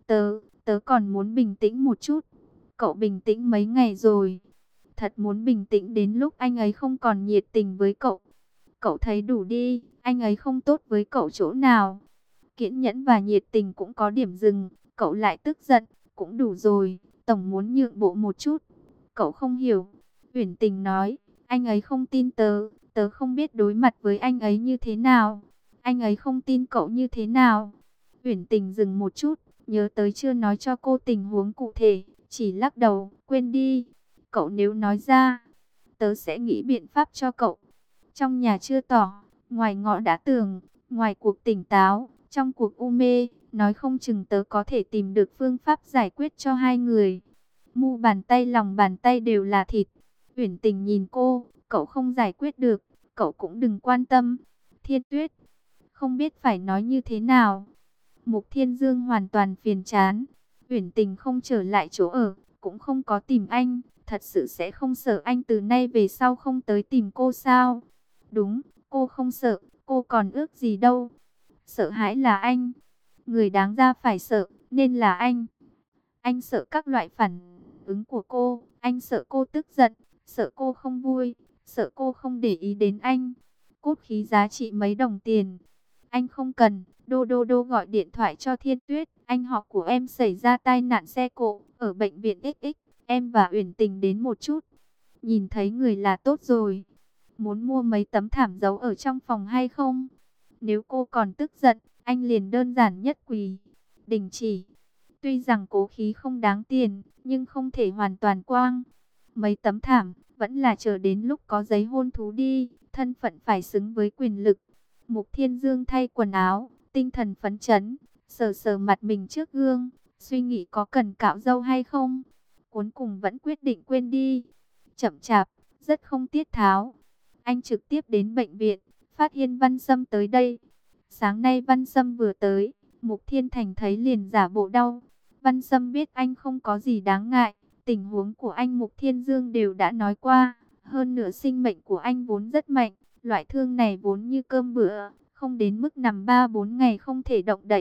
Tớ còn muốn bình tĩnh một chút. Cậu bình tĩnh mấy ngày rồi. Thật muốn bình tĩnh đến lúc anh ấy không còn nhiệt tình với cậu. Cậu thấy đủ đi, anh ấy không tốt với cậu chỗ nào. Kiên nhẫn và nhiệt tình cũng có điểm dừng, cậu lại tức giận, cũng đủ rồi, tổng muốn nhượng bộ một chút. Cậu không hiểu. Uyển Tình nói, anh ấy không tin tớ, tớ không biết đối mặt với anh ấy như thế nào. Anh ấy không tin cậu như thế nào. Uyển Tình dừng một chút, nhớ tới chưa nói cho cô tình huống cụ thể, chỉ lắc đầu, quên đi. Cậu nếu nói ra, tớ sẽ nghĩ biện pháp cho cậu. Trong nhà chưa tỏ, ngoài ngõ đã tường, ngoài cuộc tỉnh táo, trong cuộc u mê, nói không chừng tớ có thể tìm được phương pháp giải quyết cho hai người. Mu bàn tay lòng bàn tay đều là thịt. Uyển Tình nhìn cô, cậu không giải quyết được, cậu cũng đừng quan tâm. Thiên Tuyết, không biết phải nói như thế nào. Mục Thiên Dương hoàn toàn phiền chán. Uyển Tình không trở lại chỗ ở, cũng không có tìm anh. Thật sự sẽ không sợ anh từ nay về sau không tới tìm cô sao? Đúng, cô không sợ, cô còn ước gì đâu. Sợ hãi là anh. Người đáng ra phải sợ, nên là anh. Anh sợ các loại phản ứng của cô. Anh sợ cô tức giận, sợ cô không vui, sợ cô không để ý đến anh. Cốt khí giá trị mấy đồng tiền. Anh không cần. Đô gọi điện thoại cho Thiên Tuyết. Anh họ của em xảy ra tai nạn xe cộ ở bệnh viện XX. Em và Uyển Tình đến một chút. Nhìn thấy người là tốt rồi. Muốn mua mấy tấm thảm giấu ở trong phòng hay không? Nếu cô còn tức giận, anh liền đơn giản nhất quỳ. Đình chỉ. Tuy rằng cố khí không đáng tiền, nhưng không thể hoàn toàn quang. Mấy tấm thảm, vẫn là chờ đến lúc có giấy hôn thú đi. Thân phận phải xứng với quyền lực. Mục Thiên Dương thay quần áo, tinh thần phấn chấn, sờ sờ mặt mình trước gương, suy nghĩ có cần cạo râu hay không. Cuối cùng vẫn quyết định quên đi. Chậm chạp, rất không tiết tháo. Anh trực tiếp đến bệnh viện, phát hiện Văn Sâm tới đây. Sáng nay Văn Sâm vừa tới, Mục Thiên Thành thấy liền giả bộ đau. Văn Sâm biết anh không có gì đáng ngại, tình huống của anh Mục Thiên Dương đều đã nói qua. Hơn nữa sinh mệnh của anh vốn rất mạnh, loại thương này vốn như cơm bữa, không đến mức nằm 3-4 ngày không thể động đậy.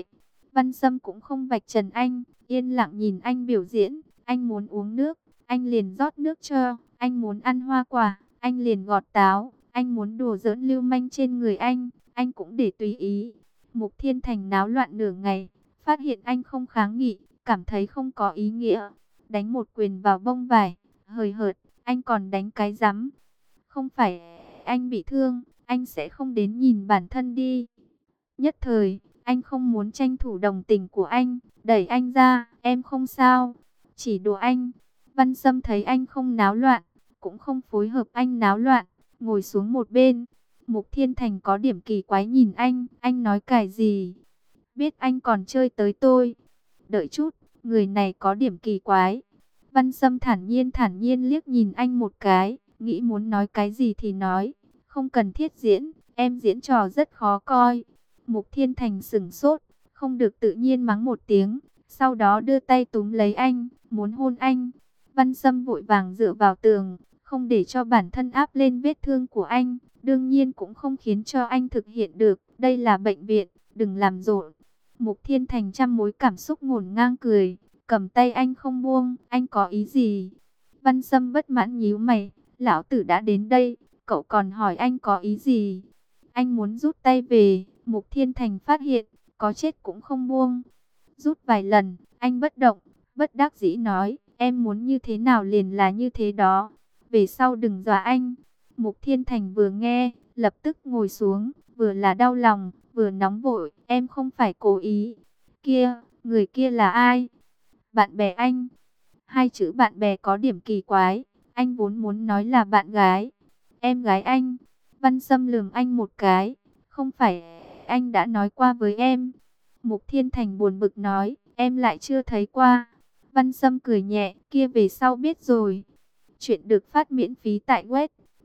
Văn Sâm cũng không vạch trần anh, yên lặng nhìn anh biểu diễn. Anh muốn uống nước, anh liền rót nước cho. Anh muốn ăn hoa quả, anh liền gọt táo. Anh muốn đùa giỡn lưu manh trên người anh cũng để tùy ý. Mục Thiên Thành náo loạn nửa ngày, phát hiện anh không kháng nghị, cảm thấy không có ý nghĩa. Đánh một quyền vào bông vải, hời hợt, anh còn đánh cái rắm. Không phải anh bị thương, anh sẽ không đến nhìn bản thân đi. Nhất thời, anh không muốn tranh thủ đồng tình của anh, đẩy anh ra, em không sao, chỉ đùa anh. Văn Sâm thấy anh không náo loạn, cũng không phối hợp anh náo loạn, ngồi xuống một bên. Mục Thiên Thành có điểm kỳ quái nhìn anh nói cái gì? Biết anh còn chơi tới tôi. Đợi chút, người này có điểm kỳ quái. Văn Sâm thản nhiên liếc nhìn anh một cái, nghĩ muốn nói cái gì thì nói, không cần thiết diễn, em diễn trò rất khó coi. Mục Thiên Thành sững sốt, không được tự nhiên mắng một tiếng, sau đó đưa tay túm lấy anh, muốn hôn anh. Văn Sâm vội vàng dựa vào tường, không để cho bản thân áp lên vết thương của anh, đương nhiên cũng không khiến cho anh thực hiện được, đây là bệnh viện, đừng làm rộn. Mục Thiên Thành trăm mối cảm xúc ngổn ngang cười, cầm tay anh không buông, anh có ý gì? Văn Sâm bất mãn nhíu mày, lão tử đã đến đây, cậu còn hỏi anh có ý gì? Anh muốn rút tay về, Mục Thiên Thành phát hiện, có chết cũng không buông. Rút vài lần, anh bất động, bất đắc dĩ nói, em muốn như thế nào liền là như thế đó. Về sau đừng dọa anh. Mục Thiên Thành vừa nghe, lập tức ngồi xuống, vừa là đau lòng, vừa nóng vội, em không phải cố ý. Người kia là ai? Bạn bè anh. Hai chữ bạn bè có điểm kỳ quái, anh vốn muốn nói là bạn gái. Em gái anh. Văn Sâm lườm anh một cái, không phải anh đã nói qua với em. Mục Thiên Thành buồn bực nói, em lại chưa thấy qua. Văn Sâm cười nhẹ, kia về sau biết rồi. Chuyện được phát miễn phí tại web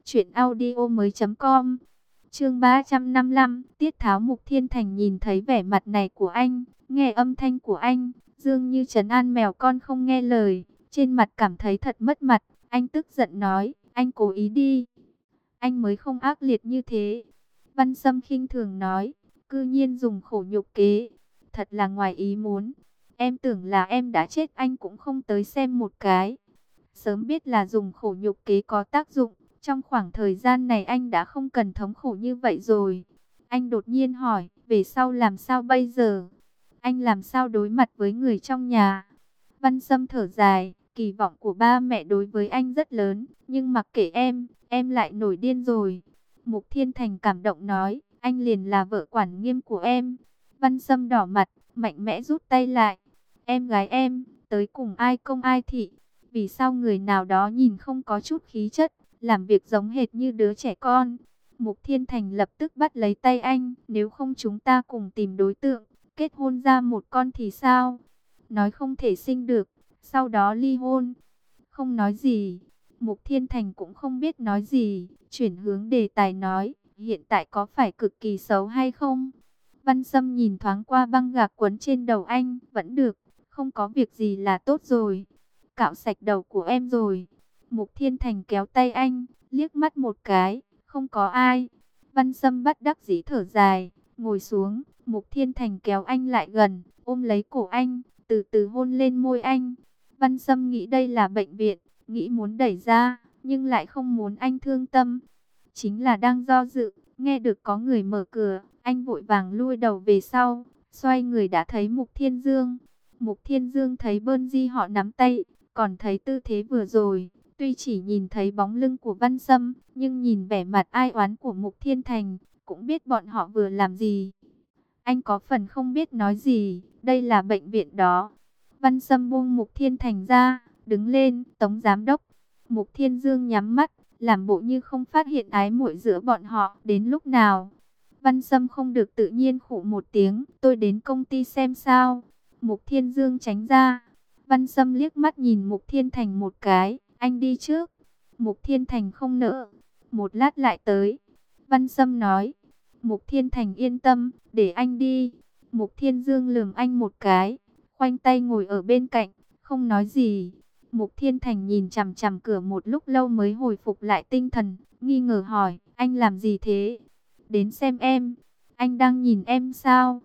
truyệnaudiomoi.com. Chương 355, tiết tháo. Mục Thiên Thành nhìn thấy vẻ mặt này của anh, nghe âm thanh của anh, dường như trấn an mèo con không nghe lời, trên mặt cảm thấy thật mất mặt. Anh tức giận nói, anh cố ý đi. Anh mới không ác liệt như thế. Văn Sâm khinh thường nói, cư nhiên dùng khổ nhục kế, thật là ngoài ý muốn. Em tưởng là em đã chết anh cũng không tới xem một cái. Sớm biết là dùng khổ nhục kế có tác dụng, trong khoảng thời gian này anh đã không cần thống khổ như vậy rồi. Anh đột nhiên hỏi, về sau làm sao bây giờ? Anh làm sao đối mặt với người trong nhà? Văn Sâm thở dài, kỳ vọng của ba mẹ đối với anh rất lớn, nhưng mặc kệ em lại nổi điên rồi. Mục Thiên Thành cảm động nói, anh liền là vợ quản nghiêm của em. Văn Sâm đỏ mặt, mạnh mẽ rút tay lại. Em gái em, tới cùng ai công ai thị. Vì sao người nào đó nhìn không có chút khí chất, làm việc giống hệt như đứa trẻ con. Mục Thiên Thành lập tức bắt lấy tay anh, nếu không chúng ta cùng tìm đối tượng, kết hôn ra một con thì sao? Nói không thể sinh được, sau đó ly hôn. Không nói gì, Mục Thiên Thành cũng không biết nói gì, chuyển hướng đề tài nói, hiện tại có phải cực kỳ xấu hay không? Văn Sâm nhìn thoáng qua băng gạc quấn trên đầu anh, vẫn được, không có việc gì là tốt rồi. Cạo sạch đầu của em rồi. Mục Thiên Thành kéo tay anh, liếc mắt một cái, không có ai. Văn Sâm bất đắc dĩ thở dài, ngồi xuống. Mục Thiên Thành kéo anh lại gần, ôm lấy cổ anh, từ từ hôn lên môi anh. Văn Sâm nghĩ đây là bệnh viện, nghĩ muốn đẩy ra, nhưng lại không muốn anh thương tâm. Chính là đang do dự, nghe được có người mở cửa, anh vội vàng lui đầu về sau, xoay người đã thấy Mục Thiên Dương. Mục Thiên Dương thấy Bơn Di họ nắm tay, còn thấy tư thế vừa rồi, tuy chỉ nhìn thấy bóng lưng của Văn Sâm, nhưng nhìn vẻ mặt ai oán của Mục Thiên Thành, cũng biết bọn họ vừa làm gì. Anh có phần không biết nói gì, đây là bệnh viện đó. Văn Sâm buông Mục Thiên Thành ra, đứng lên, Tống giám đốc. Mục Thiên Dương nhắm mắt, làm bộ như không phát hiện ái muội giữa bọn họ, đến lúc nào. Văn Sâm không được tự nhiên khụ một tiếng, tôi đến công ty xem sao. Mục Thiên Dương tránh ra. Văn Sâm liếc mắt nhìn Mục Thiên Thành một cái, anh đi trước. Mục Thiên Thành không nỡ, một lát lại tới. Văn Sâm nói, Mục Thiên Thành yên tâm, để anh đi. Mục Thiên Dương lườm anh một cái, khoanh tay ngồi ở bên cạnh, không nói gì. Mục Thiên Thành nhìn chằm chằm cửa một lúc lâu mới hồi phục lại tinh thần, nghi ngờ hỏi, anh làm gì thế? Đến xem em, anh đang nhìn em sao?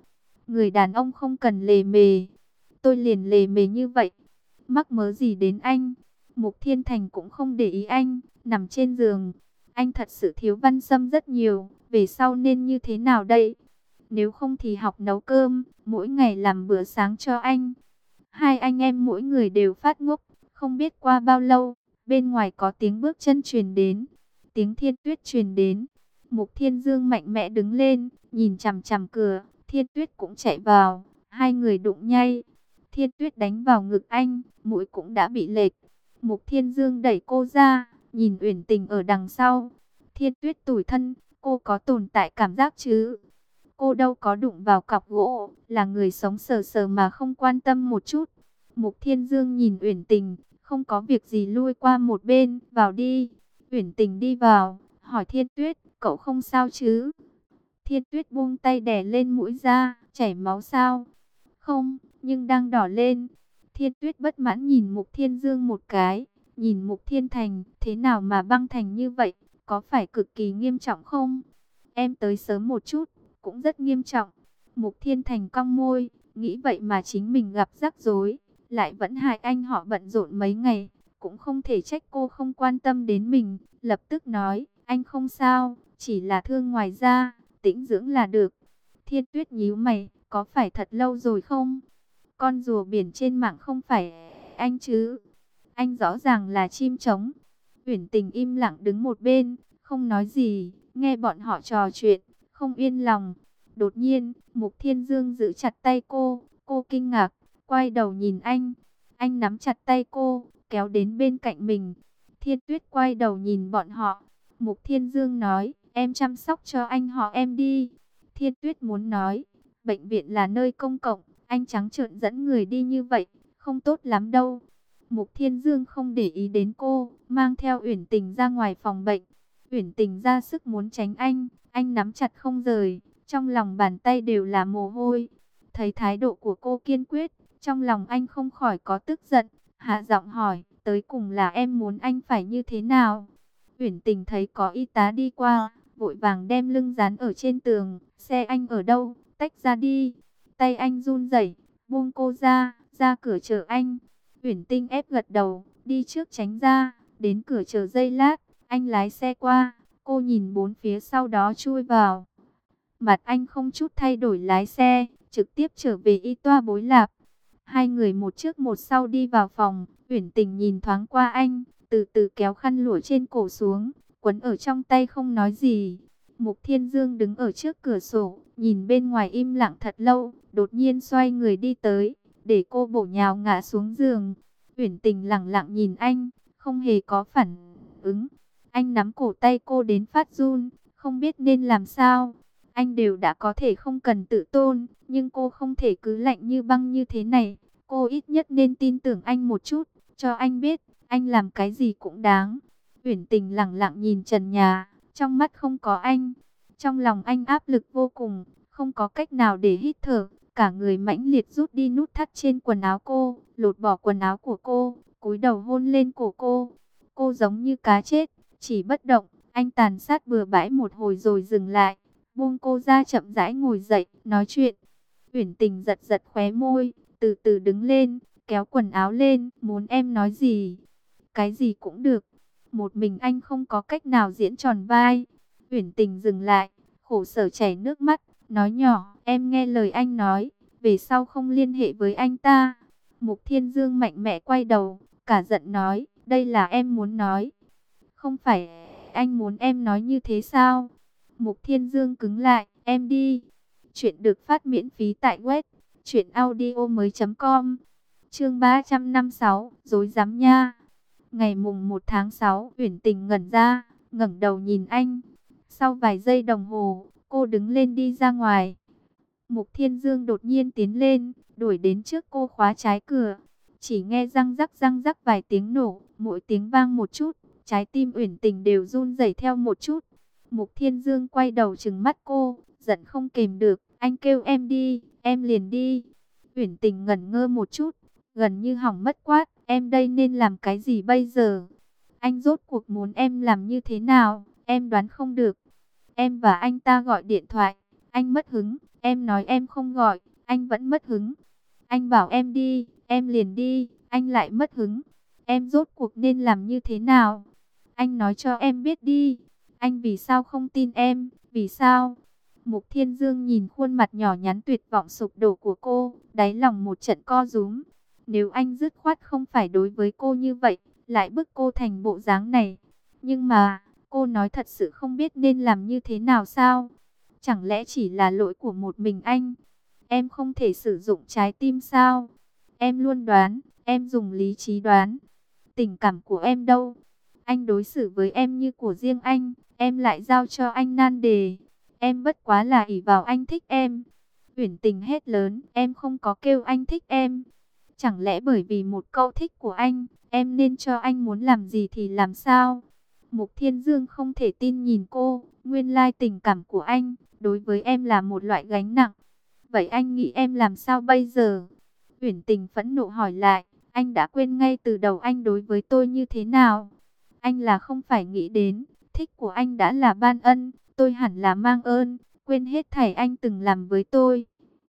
Người đàn ông không cần lề mề. Tôi liền lề mề như vậy. Mắc mớ gì đến anh? Mục Thiên Thành cũng không để ý anh, nằm trên giường. Anh thật sự thiếu Văn Sâm rất nhiều, về sau nên như thế nào đây? Nếu không thì học nấu cơm, mỗi ngày làm bữa sáng cho anh. Hai anh em mỗi người đều phát ngốc, không biết qua bao lâu, bên ngoài có tiếng bước chân truyền đến. Tiếng Thiên Tuyết truyền đến. Mục Thiên Dương mạnh mẽ đứng lên, nhìn chằm chằm cửa, Thiên Tuyết cũng chạy vào, hai người đụng nhay. Thiên Tuyết đánh vào ngực anh, mũi cũng đã bị lệch. Mục Thiên Dương đẩy cô ra, nhìn Uyển Tình ở đằng sau. Thiên Tuyết tủi thân, cô có tồn tại cảm giác chứ? Cô đâu có đụng vào cọc gỗ, là người sống sờ sờ mà không quan tâm một chút. Mục Thiên Dương nhìn Uyển Tình, không có việc gì lui qua một bên, vào đi. Uyển Tình đi vào, hỏi Thiên Tuyết, cậu không sao chứ? Thiên Tuyết buông tay đè lên mũi ra, chảy máu sao? Không, nhưng đang đỏ lên. Thiên Tuyết bất mãn nhìn Mục Thiên Dương một cái, nhìn Mục Thiên Thành, thế nào mà băng thành như vậy, có phải cực kỳ nghiêm trọng không? Em tới sớm một chút, cũng rất nghiêm trọng. Mục Thiên Thành cong môi, nghĩ vậy mà chính mình gặp rắc rối, lại vẫn hại anh họ bận rộn mấy ngày, cũng không thể trách cô không quan tâm đến mình, lập tức nói, anh không sao, chỉ là thương ngoài da, tĩnh dưỡng là được. Thiên Tuyết nhíu mày, có phải thật lâu rồi không? Con rùa biển trên mạng không phải anh chứ? Anh rõ ràng là chim trống. Uyển Tình im lặng đứng một bên, không nói gì, nghe bọn họ trò chuyện, không yên lòng. Đột nhiên, Mục Thiên Dương giữ chặt tay cô kinh ngạc, quay đầu nhìn anh. Anh nắm chặt tay cô, kéo đến bên cạnh mình. Thiên Tuyết quay đầu nhìn bọn họ. Mục Thiên Dương nói, em chăm sóc cho anh họ em đi. Thiên Tuyết muốn nói, bệnh viện là nơi công cộng, anh trắng trợn dẫn người đi như vậy, không tốt lắm đâu. Mục Thiên Dương không để ý đến cô, mang theo Uyển Tình ra ngoài phòng bệnh. Uyển Tình ra sức muốn tránh anh nắm chặt không rời, trong lòng bàn tay đều là mồ hôi. Thấy thái độ của cô kiên quyết, trong lòng anh không khỏi có tức giận, hạ giọng hỏi, tới cùng là em muốn anh phải như thế nào? Uyển Tình thấy có y tá đi qua, vội vàng đem lưng dán ở trên tường, xe anh ở đâu, tách ra đi. Tay anh run rẩy, buông cô ra cửa chờ anh. Uyển Tinh ép gật đầu, đi trước tránh ra, đến cửa chờ giây lát, anh lái xe qua, cô nhìn bốn phía sau đó chui vào. Mặt anh không chút thay đổi lái xe, trực tiếp trở về y toa Bối Lạp. Hai người một trước một sau đi vào phòng, Uyển Tình nhìn thoáng qua anh, từ từ kéo khăn lụa trên cổ xuống, quấn ở trong tay không nói gì. Mục Thiên Dương đứng ở trước cửa sổ, nhìn bên ngoài im lặng thật lâu, đột nhiên xoay người đi tới, để cô bổ nhào ngã xuống giường. Uyển Tình lẳng lặng nhìn anh, không hề có phản ứng. Anh nắm cổ tay cô đến phát run, không biết nên làm sao. Anh đều đã có thể không cần tự tôn, nhưng cô không thể cứ lạnh như băng như thế này. Cô ít nhất nên tin tưởng anh một chút, cho anh biết, anh làm cái gì cũng đáng. Uyển Tình lẳng lặng nhìn trần nhà, trong mắt không có anh. Trong lòng anh áp lực vô cùng, không có cách nào để hít thở. Cả người mãnh liệt rút đi nút thắt trên quần áo cô, lột bỏ quần áo của cô, cúi đầu hôn lên cổ cô. Cô giống như cá chết, chỉ bất động. Anh tàn sát bừa bãi một hồi rồi dừng lại, buông cô ra chậm rãi ngồi dậy, nói chuyện. Uyển Tình giật giật khóe môi, từ từ đứng lên, kéo quần áo lên, muốn em nói gì? Cái gì cũng được. Một mình anh không có cách nào diễn tròn vai. Uyển Tình dừng lại, khổ sở chảy nước mắt, nói nhỏ, em nghe lời anh nói, về sau không liên hệ với anh ta. Mục Thiên Dương mạnh mẽ quay đầu, cả giận nói, đây là em muốn nói. Không phải anh muốn em nói như thế sao? Mục Thiên Dương cứng lại, em đi. Chuyện được phát miễn phí tại web truyệnaudiomoi.com. Chương 356, rối rắm nha. Ngày mùng 1 tháng 6, Uyển Tình ngẩn ra, ngẩng đầu nhìn anh. Sau vài giây đồng hồ, cô đứng lên đi ra ngoài. Mục Thiên Dương đột nhiên tiến lên, đuổi đến trước cô khóa trái cửa. Chỉ nghe răng rắc vài tiếng nổ, mỗi tiếng vang một chút, trái tim Uyển Tình đều run rẩy theo một chút. Mục Thiên Dương quay đầu trừng mắt cô, giận không kềm được, anh kêu em đi, em liền đi. Uyển Tình ngẩn ngơ một chút, gần như hỏng mất quát, em đây nên làm cái gì bây giờ? Anh rốt cuộc muốn em làm như thế nào? Em đoán không được. Em và anh ta gọi điện thoại, anh mất hứng, em nói em không gọi, anh vẫn mất hứng. Anh bảo em đi, em liền đi, anh lại mất hứng. Em rốt cuộc nên làm như thế nào? Anh nói cho em biết đi. Anh vì sao không tin em? Vì sao? Mục Thiên Dương nhìn khuôn mặt nhỏ nhắn tuyệt vọng sụp đổ của cô, đáy lòng một trận co rúm. Nếu anh dứt khoát không phải đối với cô như vậy, lại bức cô thành bộ dáng này. Nhưng mà, cô nói thật sự không biết nên làm như thế nào sao? Chẳng lẽ chỉ là lỗi của một mình anh? Em không thể sử dụng trái tim sao? Em luôn đoán, em dùng lý trí đoán. Tình cảm của em đâu? Anh đối xử với em như của riêng anh, em lại giao cho anh nan đề. Em bất quá là ỷ vào anh thích em. Uyển Tình hét lớn, em không có kêu anh thích em. Chẳng lẽ bởi vì một câu thích của anh, em nên cho anh muốn làm gì thì làm sao? Mục Thiên Dương không thể tin nhìn cô, nguyên lai tình cảm của anh, đối với em là một loại gánh nặng. Vậy anh nghĩ em làm sao bây giờ? Uyển Tình phẫn nộ hỏi lại, anh đã quên ngay từ đầu anh đối với tôi như thế nào? Anh là không phải nghĩ đến, thích của anh đã là ban ân, tôi hẳn là mang ơn, quên hết thảy anh từng làm với tôi.